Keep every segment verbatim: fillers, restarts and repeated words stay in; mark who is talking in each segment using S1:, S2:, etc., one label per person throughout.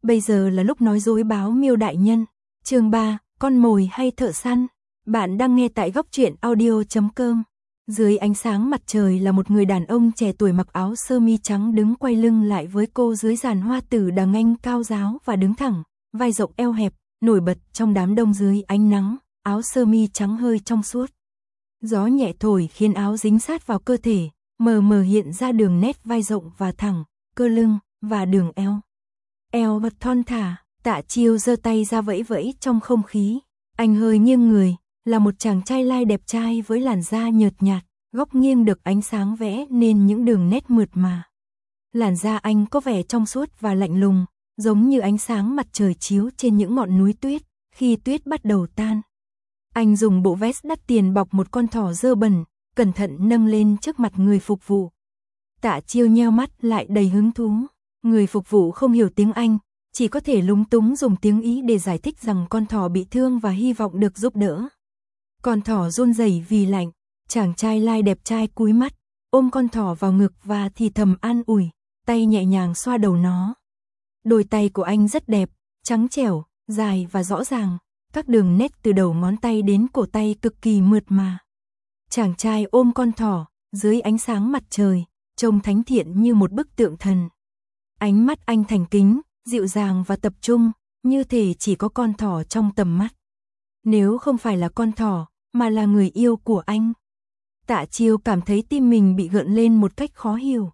S1: Bây giờ là lúc nói dối báo Miêu đại nhân. Chương ba, con mồi hay thợ săn? Bạn đang nghe tại góc truyện audio chấm com. Dưới ánh sáng mặt trời là một người đàn ông trẻ tuổi mặc áo sơ mi trắng đứng quay lưng lại với cô dưới giàn hoa tử đằng anh cao ráo và đứng thẳng, vai rộng eo hẹp, nổi bật trong đám đông dưới ánh nắng, áo sơ mi trắng hơi trong suốt. Gió nhẹ thổi khiến áo dính sát vào cơ thể, mờ mờ hiện ra đường nét vai rộng và thẳng, cơ lưng và đường eo. Eo vật thon thả, Tạ Chiêu giơ tay ra vẫy vẫy trong không khí. Anh hơi nghiêng người, là một chàng trai lai đẹp trai với làn da nhợt nhạt, góc nghiêng được ánh sáng vẽ nên những đường nét mượt mà. Làn da anh có vẻ trong suốt và lạnh lùng, giống như ánh sáng mặt trời chiếu trên những ngọn núi tuyết, khi tuyết bắt đầu tan. Anh dùng bộ vest đắt tiền bọc một con thỏ dơ bẩn, cẩn thận nâng lên trước mặt người phục vụ. Tạ Chiêu nheo mắt lại đầy hứng thú. Người phục vụ không hiểu tiếng Anh, chỉ có thể lúng túng dùng tiếng Ý để giải thích rằng con thỏ bị thương và hy vọng được giúp đỡ. Con thỏ run rẩy vì lạnh, chàng trai lai đẹp trai cúi mắt, ôm con thỏ vào ngực và thì thầm an ủi, tay nhẹ nhàng xoa đầu nó. Đôi tay của anh rất đẹp, trắng trẻo, dài và rõ ràng, các đường nét từ đầu ngón tay đến cổ tay cực kỳ mượt mà. Chàng trai ôm con thỏ, dưới ánh sáng mặt trời, trông thánh thiện như một bức tượng thần. Ánh mắt anh thành kính, dịu dàng và tập trung, như thể chỉ có con thỏ trong tầm mắt. Nếu không phải là con thỏ, mà là người yêu của anh. Tạ Chiêu cảm thấy tim mình bị gợn lên một cách khó hiểu.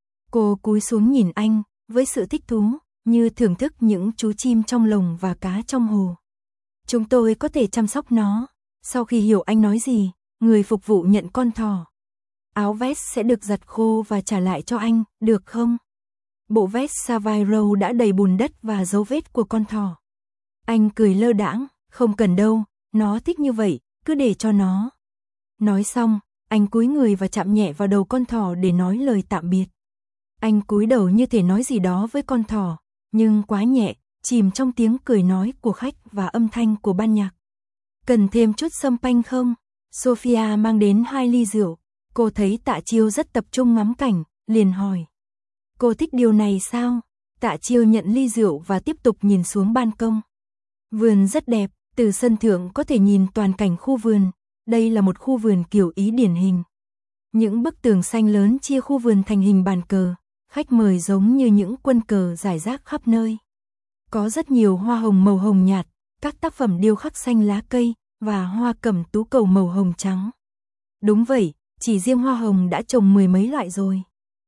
S1: Cô cúi xuống nhìn anh, với sự thích thú, như thưởng thức những chú chim trong lồng và cá trong hồ. Chúng tôi có thể chăm sóc nó. Sau khi hiểu anh nói gì, người phục vụ nhận con thỏ. Áo vest sẽ được giặt khô và trả lại cho anh, được không? Bộ vest Savile đã đầy bùn đất và dấu vết của con thỏ. Anh cười lơ đãng, không cần đâu, nó thích như vậy, cứ để cho nó. Nói xong, anh cúi người và chạm nhẹ vào đầu con thỏ để nói lời tạm biệt. Anh cúi đầu như thể nói gì đó với con thỏ, nhưng quá nhẹ, chìm trong tiếng cười nói của khách và âm thanh của ban nhạc. Cần thêm chút sâm panh không? Sophia mang đến hai ly rượu. Cô thấy Tạ Chiêu rất tập trung ngắm cảnh, liền hỏi. Cô thích điều này sao? Tạ Chiêu nhận ly rượu và tiếp tục nhìn xuống ban công. Vườn rất đẹp, từ sân thượng có thể nhìn toàn cảnh khu vườn. Đây là một khu vườn kiểu Ý điển hình. Những bức tường xanh lớn chia khu vườn thành hình bàn cờ, khách mời giống như những quân cờ rải rác khắp nơi. Có rất nhiều hoa hồng màu hồng nhạt, các tác phẩm điêu khắc xanh lá cây và hoa cẩm tú cầu màu hồng trắng. Đúng vậy, chỉ riêng hoa hồng đã trồng mười mấy loại rồi.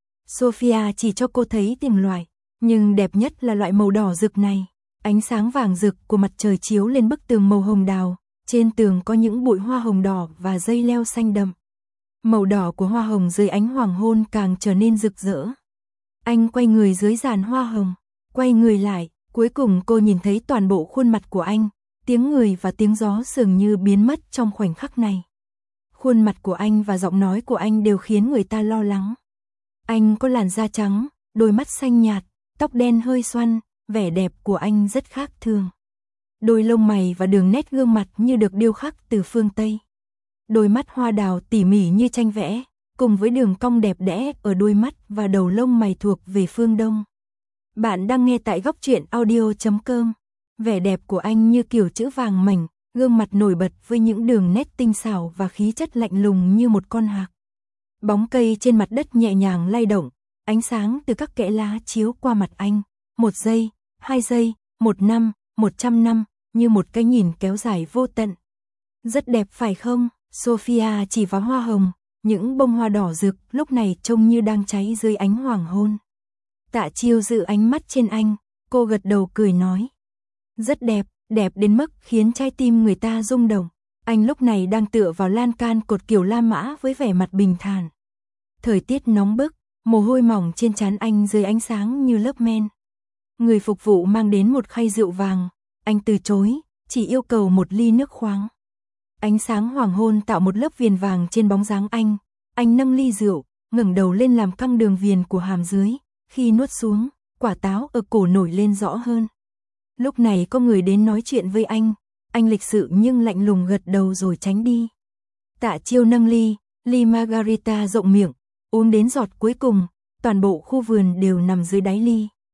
S1: Sophia chỉ cho cô thấy từng loại, nhưng đẹp nhất là loại màu đỏ rực này. Ánh sáng vàng rực của mặt trời chiếu lên bức tường màu hồng đào, trên tường có những bụi hoa hồng đỏ và dây leo xanh đậm. Màu đỏ của hoa hồng dưới ánh hoàng hôn càng trở nên rực rỡ. Anh quay người dưới giàn hoa hồng, quay người lại, cuối cùng cô nhìn thấy toàn bộ khuôn mặt của anh, tiếng người và tiếng gió dường như biến mất trong khoảnh khắc này. Khuôn mặt của anh và giọng nói của anh đều khiến người ta lo lắng. Anh có làn da trắng, đôi mắt xanh nhạt, tóc đen hơi xoăn, vẻ đẹp của anh rất khác thường. Đôi lông mày và đường nét gương mặt như được điêu khắc từ phương Tây. Đôi mắt hoa đào tỉ mỉ như tranh vẽ, cùng với đường cong đẹp đẽ ở đôi mắt và đầu lông mày thuộc về phương Đông. Bạn đang nghe tại góc truyện audio chấm com. Vẻ đẹp của anh như kiểu chữ vàng mảnh, gương mặt nổi bật với những đường nét tinh xảo và khí chất lạnh lùng như một con hạc. Bóng cây trên mặt đất nhẹ nhàng lay động, ánh sáng từ các kẽ lá chiếu qua mặt anh. Một giây, hai giây, một năm, một trăm năm, như một cái nhìn kéo dài vô tận. Rất đẹp phải không? Sophia chỉ vào hoa hồng, những bông hoa đỏ rực lúc này trông như đang cháy dưới ánh hoàng hôn. Tạ Chiêu giữ ánh mắt trên anh, cô gật đầu cười nói. Rất đẹp, đẹp đến mức khiến trái tim người ta rung động. Anh lúc này đang tựa vào lan can cột kiểu La Mã với vẻ mặt bình thản. Thời tiết nóng bức, mồ hôi mỏng trên trán anh dưới ánh sáng như lớp men. Người phục vụ mang đến một khay rượu vàng, anh từ chối, chỉ yêu cầu một ly nước khoáng. Ánh sáng hoàng hôn tạo một lớp viền vàng trên bóng dáng anh, anh nâng ly rượu, ngẩng đầu lên làm căng đường viền của hàm dưới, khi nuốt xuống, quả táo ở cổ nổi lên rõ hơn. Lúc này có người đến nói chuyện với anh, anh lịch sự nhưng lạnh lùng gật đầu rồi tránh đi. Tạ Chiêu nâng ly, ly margarita rộng miệng, uống đến giọt cuối cùng, toàn bộ khu vườn đều nằm dưới đáy ly.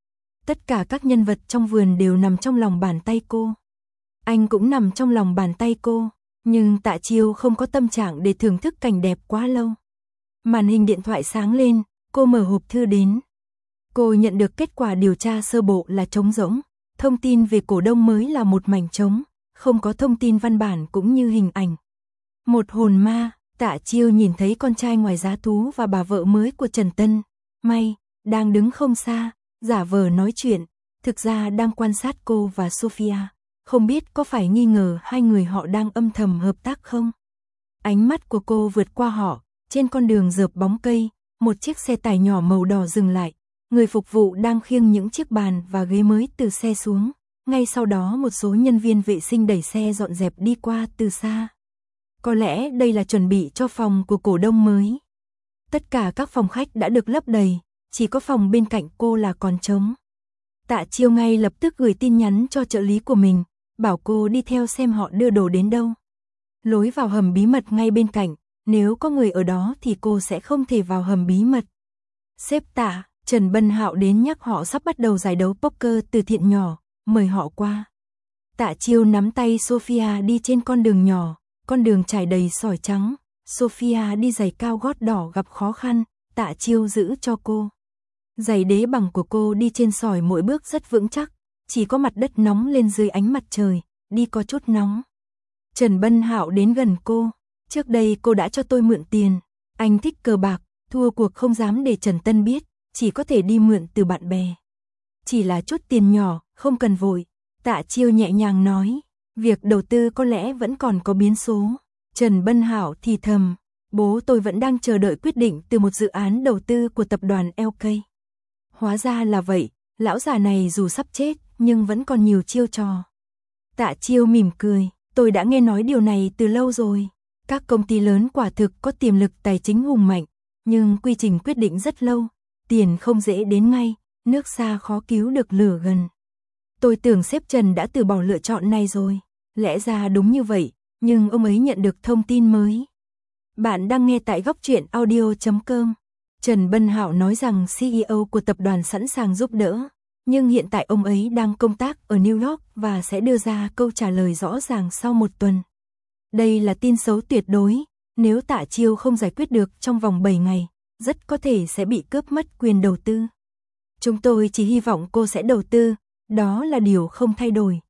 S1: Tất cả các nhân vật trong vườn đều nằm trong lòng bàn tay cô. Anh cũng nằm trong lòng bàn tay cô, nhưng Tạ Chiêu không có tâm trạng để thưởng thức cảnh đẹp quá lâu. Màn hình điện thoại sáng lên, cô mở hộp thư đến. Cô nhận được kết quả điều tra sơ bộ là trống rỗng, thông tin về cổ đông mới là một mảnh trống, không có thông tin văn bản cũng như hình ảnh. Một hồn ma, Tạ Chiêu nhìn thấy con trai ngoài giá thú và bà vợ mới của Trần Tân, May, đang đứng không xa, giả vờ nói chuyện, thực ra đang quan sát cô và Sophia, không biết có phải nghi ngờ hai người họ đang âm thầm hợp tác không? Ánh mắt của cô vượt qua họ, trên con đường rợp bóng cây, một chiếc xe tải nhỏ màu đỏ dừng lại, người phục vụ đang khiêng những chiếc bàn và ghế mới từ xe xuống, ngay sau đó một số nhân viên vệ sinh đẩy xe dọn dẹp đi qua từ xa. Có lẽ đây là chuẩn bị cho phòng của cổ đông mới. Tất cả các phòng khách đã được lấp đầy, chỉ có phòng bên cạnh cô là còn trống. Tạ Chiêu ngay lập tức gửi tin nhắn cho trợ lý của mình, bảo cô đi theo xem họ đưa đồ đến đâu. Lối vào hầm bí mật ngay bên cạnh, nếu có người ở đó thì cô sẽ không thể vào hầm bí mật. Sếp Tạ, Trần Bân Hạo đến nhắc họ sắp bắt đầu giải đấu poker từ thiện nhỏ, mời họ qua. Tạ Chiêu nắm tay Sophia đi trên con đường nhỏ, con đường trải đầy sỏi trắng. Sophia đi giày cao gót đỏ gặp khó khăn, Tạ Chiêu giữ cho cô. Giày đế bằng của cô đi trên sỏi mỗi bước rất vững chắc, chỉ có mặt đất nóng lên dưới ánh mặt trời, đi có chút nóng. Trần Bân Hạo đến gần cô, trước đây cô đã cho tôi mượn tiền, anh thích cờ bạc, thua cuộc không dám để Trần Tân biết, chỉ có thể đi mượn từ bạn bè. Chỉ là chút tiền nhỏ, không cần vội, Tạ Chiêu nhẹ nhàng nói, việc đầu tư có lẽ vẫn còn có biến số. Trần Bân Hạo thì thầm, bố tôi vẫn đang chờ đợi quyết định từ một dự án đầu tư của tập đoàn lờ ca. Hóa ra là vậy, lão già này dù sắp chết, nhưng vẫn còn nhiều chiêu trò. Tạ Chiêu mỉm cười, tôi đã nghe nói điều này từ lâu rồi. Các công ty lớn quả thực có tiềm lực tài chính hùng mạnh, nhưng quy trình quyết định rất lâu, tiền không dễ đến ngay, nước xa khó cứu được lửa gần. Tôi tưởng sếp Trần đã từ bỏ lựa chọn này rồi, lẽ ra đúng như vậy, nhưng ông ấy nhận được thông tin mới. Bạn đang nghe tại góc truyện audio chấm com. Trần Bân Hạo nói rằng xê e ô của tập đoàn sẵn sàng giúp đỡ, nhưng hiện tại ông ấy đang công tác ở New York và sẽ đưa ra câu trả lời rõ ràng sau một tuần. Đây là tin xấu tuyệt đối, nếu Tạ Chiêu không giải quyết được trong vòng bảy ngày, rất có thể sẽ bị cướp mất quyền đầu tư. Chúng tôi chỉ hy vọng cô sẽ đầu tư, đó là điều không thay đổi.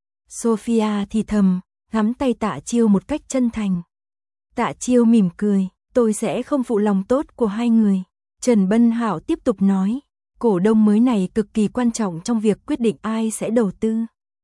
S1: Sophia thì thầm, nắm tay Tạ Chiêu một cách chân thành. Tạ Chiêu mỉm cười, tôi sẽ không phụ lòng tốt của hai người. Trần Bân Hạo tiếp tục nói, cổ đông mới này cực kỳ quan trọng trong việc quyết định ai sẽ đầu tư.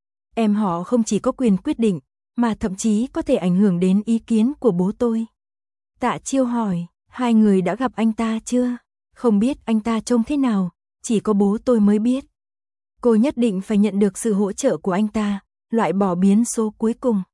S1: Em họ không chỉ có quyền quyết định, mà thậm chí có thể ảnh hưởng đến ý kiến của bố tôi. Tạ Chiêu hỏi, hai người đã gặp anh ta chưa? Không biết anh ta trông thế nào, chỉ có bố tôi mới biết. Cô nhất định phải nhận được sự hỗ trợ của anh ta, loại bỏ biến số cuối cùng.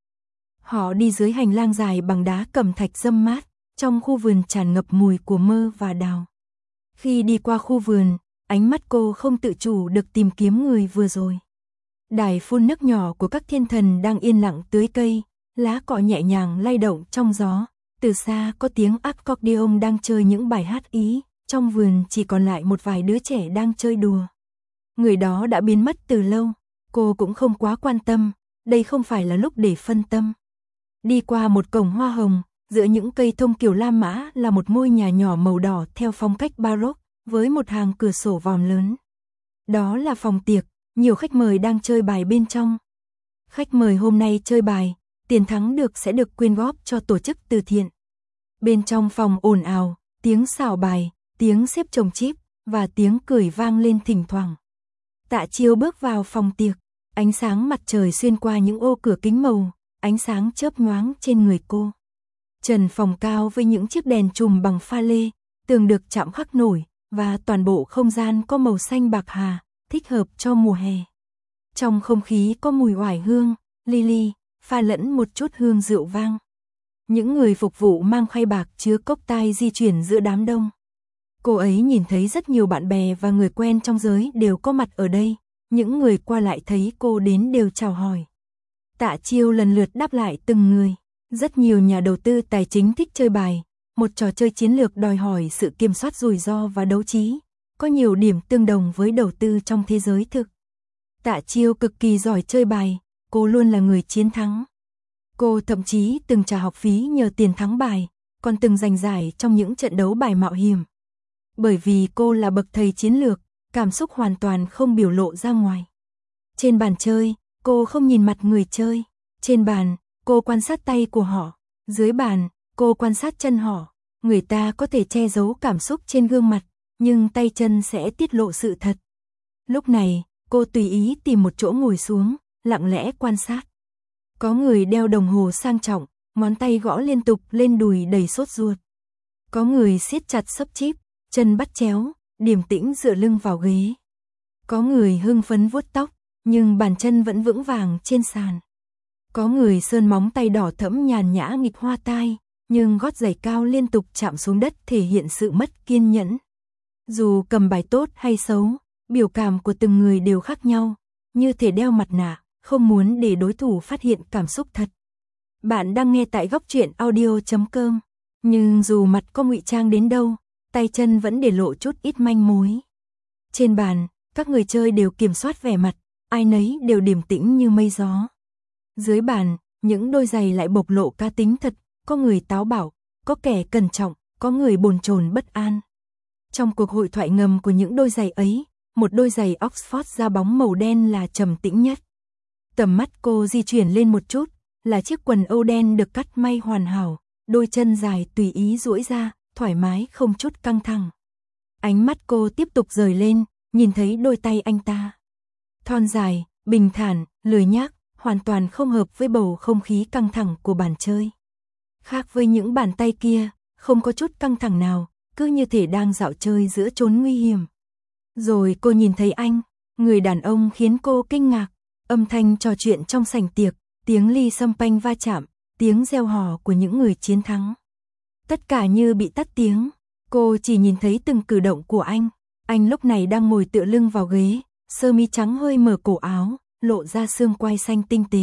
S1: Họ đi dưới hành lang dài bằng đá cẩm thạch râm mát, trong khu vườn tràn ngập mùi của mơ và đào. Khi đi qua khu vườn, ánh mắt cô không tự chủ được tìm kiếm người vừa rồi. Đài phun nước nhỏ của các thiên thần đang yên lặng tưới cây, lá cọ nhẹ nhàng lay động trong gió. Từ xa có tiếng accordion đang chơi những bài hát Ý, trong vườn chỉ còn lại một vài đứa trẻ đang chơi đùa. Người đó đã biến mất từ lâu, cô cũng không quá quan tâm, đây không phải là lúc để phân tâm. Đi qua một cổng hoa hồng, giữa những cây thông kiểu La Mã là một ngôi nhà nhỏ màu đỏ theo phong cách baroque, với một hàng cửa sổ vòm lớn. Đó là phòng tiệc, nhiều khách mời đang chơi bài bên trong. Khách mời hôm nay chơi bài, tiền thắng được sẽ được quyên góp cho tổ chức từ thiện. Bên trong phòng ồn ào, tiếng xào bài, tiếng xếp chồng chip, và tiếng cười vang lên thỉnh thoảng. Tạ Chiêu bước vào phòng tiệc, ánh sáng mặt trời xuyên qua những ô cửa kính màu, ánh sáng chớp nhoáng trên người cô. Trần phòng cao với những chiếc đèn chùm bằng pha lê, tường được chạm khắc nổi, và toàn bộ không gian có màu xanh bạc hà, thích hợp cho mùa hè. Trong không khí có mùi oải hương, lily, pha lẫn một chút hương rượu vang. Những người phục vụ mang khay bạc chứa cốc tai di chuyển giữa đám đông. Cô ấy nhìn thấy rất nhiều bạn bè và người quen trong giới đều có mặt ở đây, những người qua lại thấy cô đến đều chào hỏi. Tạ Chiêu lần lượt đáp lại từng người. Rất nhiều nhà đầu tư tài chính thích chơi bài, một trò chơi chiến lược đòi hỏi sự kiểm soát rủi ro và đấu trí. có nhiều điểm tương đồng với đầu tư trong thế giới thực. Tạ Chiêu cực kỳ giỏi chơi bài, cô luôn là người chiến thắng. Cô thậm chí từng trả học phí nhờ tiền thắng bài, còn từng giành giải trong những trận đấu bài mạo hiểm. Bởi vì cô là bậc thầy chiến lược, cảm xúc hoàn toàn không biểu lộ ra ngoài. Trên bàn chơi, cô không nhìn mặt người chơi. Trên bàn, cô quan sát tay của họ. Dưới bàn, cô quan sát chân họ. Người ta có thể che giấu cảm xúc trên gương mặt, nhưng tay chân sẽ tiết lộ sự thật. Lúc này, cô tùy ý tìm một chỗ ngồi xuống, lặng lẽ quan sát. Có người đeo đồng hồ sang trọng, ngón tay gõ liên tục lên đùi đầy sốt ruột. Có người siết chặt xấp chíp, chân bắt chéo, điềm tĩnh dựa lưng vào ghế. Có người hưng phấn vuốt tóc, nhưng bàn chân vẫn vững vàng trên sàn. Có người sơn móng tay đỏ thẫm nhàn nhã nghịch hoa tai, nhưng gót giày cao liên tục chạm xuống đất thể hiện sự mất kiên nhẫn. Dù cầm bài tốt hay xấu, biểu cảm của từng người đều khác nhau, như thể đeo mặt nạ, không muốn để đối thủ phát hiện cảm xúc thật. Bạn đang nghe tại góc truyện audio chấm com, nhưng dù mặt có ngụy trang đến đâu, tay chân vẫn để lộ chút ít manh mối. Trên bàn, các người chơi đều kiểm soát vẻ mặt, ai nấy đều điềm tĩnh như mây gió. Dưới bàn, những đôi giày lại bộc lộ cá tính thật, có người táo bạo, có kẻ cẩn trọng, có người bồn chồn bất an. Trong cuộc hội thoại ngầm của những đôi giày ấy, một đôi giày Oxford da bóng màu đen là trầm tĩnh nhất. Tầm mắt cô di chuyển lên một chút, là chiếc quần âu đen được cắt may hoàn hảo, đôi chân dài tùy ý duỗi ra, thoải mái không chút căng thẳng. Ánh mắt cô tiếp tục dời lên, nhìn thấy đôi tay anh ta. Thon dài, bình thản, lười nhác, hoàn toàn không hợp với bầu không khí căng thẳng của bàn chơi. Khác với những bàn tay kia, không có chút căng thẳng nào, cứ như thể đang dạo chơi giữa chốn nguy hiểm. Rồi cô nhìn thấy anh, người đàn ông khiến cô kinh ngạc, âm thanh trò chuyện trong sảnh tiệc, tiếng ly sâm panh va chạm, tiếng reo hò của những người chiến thắng. Tất cả như bị tắt tiếng, cô chỉ nhìn thấy từng cử động của anh. Anh lúc này đang ngồi tựa lưng vào ghế, sơ mi trắng hơi mở cổ áo, lộ ra xương quai xanh tinh tế.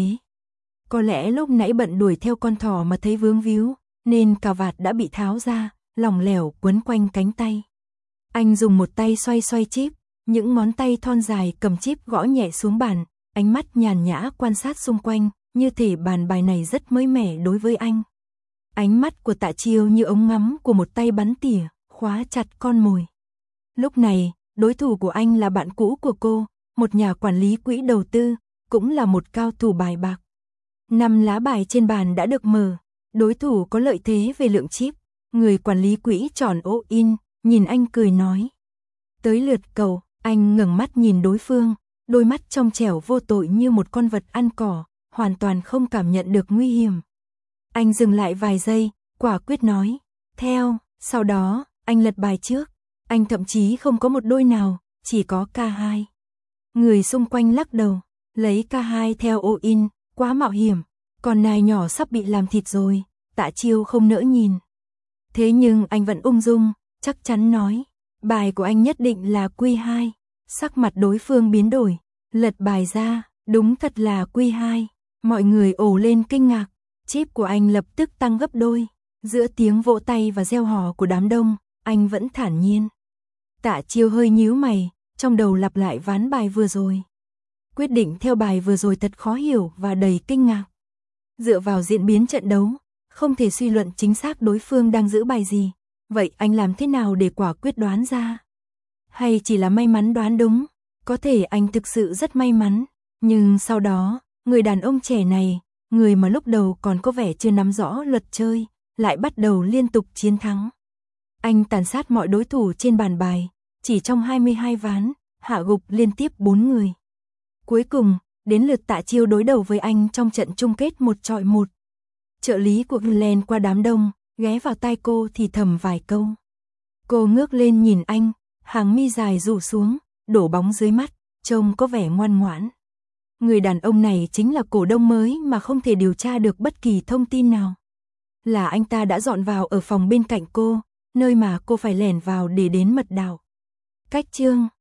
S1: Có lẽ lúc nãy bận đuổi theo con thỏ mà thấy vướng víu, nên cà vạt đã bị tháo ra, lỏng lẻo quấn quanh cánh tay. Anh dùng một tay xoay xoay chíp, những ngón tay thon dài cầm chíp gõ nhẹ xuống bàn, ánh mắt nhàn nhã quan sát xung quanh, như thể bàn bài này rất mới mẻ đối với anh. Ánh mắt của Tạ Chiêu như ống ngắm của một tay bắn tỉa, khóa chặt con mồi. Lúc này, đối thủ của anh là bạn cũ của cô, một nhà quản lý quỹ đầu tư, cũng là một cao thủ bài bạc. Năm lá bài trên bàn đã được mở, đối thủ có lợi thế về lượng chip, người quản lý quỹ tròn all-in, nhìn anh cười nói. Tới lượt cậu, anh ngẩng mắt nhìn đối phương, đôi mắt trong trẻo vô tội như một con vật ăn cỏ, hoàn toàn không cảm nhận được nguy hiểm. Anh dừng lại vài giây, quả quyết nói, theo, sau đó, anh lật bài trước, anh thậm chí không có một đôi nào, chỉ có ca hai. Người xung quanh lắc đầu, lấy ca hai theo all-in, quá mạo hiểm, con nai nhỏ sắp bị làm thịt rồi, Tạ Chiêu không nỡ nhìn. Thế nhưng anh vẫn ung dung, chắc chắn nói, bài của anh nhất định là quy hai. Sắc mặt đối phương biến đổi, lật bài ra, đúng thật là quy hai. Mọi người ồ lên kinh ngạc, chip của anh lập tức tăng gấp đôi. Giữa tiếng vỗ tay và reo hò của đám đông, anh vẫn thản nhiên. Tạ Chiêu hơi nhíu mày, trong đầu lặp lại ván bài vừa rồi. Quyết định theo bài vừa rồi thật khó hiểu và đầy kinh ngạc. Dựa vào diễn biến trận đấu, không thể suy luận chính xác đối phương đang giữ bài gì. Vậy anh làm thế nào để quả quyết đoán ra? Hay chỉ là may mắn đoán đúng? Có thể anh thực sự rất may mắn. Nhưng sau đó, người đàn ông trẻ này, người mà lúc đầu còn có vẻ chưa nắm rõ luật chơi, lại bắt đầu liên tục chiến thắng. Anh tàn sát mọi đối thủ trên bàn bài, chỉ trong hai mươi hai ván, hạ gục liên tiếp bốn người. Cuối cùng, đến lượt Tạ Chiêu đối đầu với anh trong trận chung kết một chọi một. Trợ lý của Glenn qua đám đông, ghé vào tai cô thì thầm vài câu. Cô ngước lên nhìn anh, hàng mi dài rủ xuống, đổ bóng dưới mắt, trông có vẻ ngoan ngoãn. Người đàn ông này chính là cổ đông mới mà không thể điều tra được bất kỳ thông tin nào. Là anh ta đã dọn vào ở phòng bên cạnh cô, nơi mà cô phải lẻn vào để đến mật đạo. Cách chương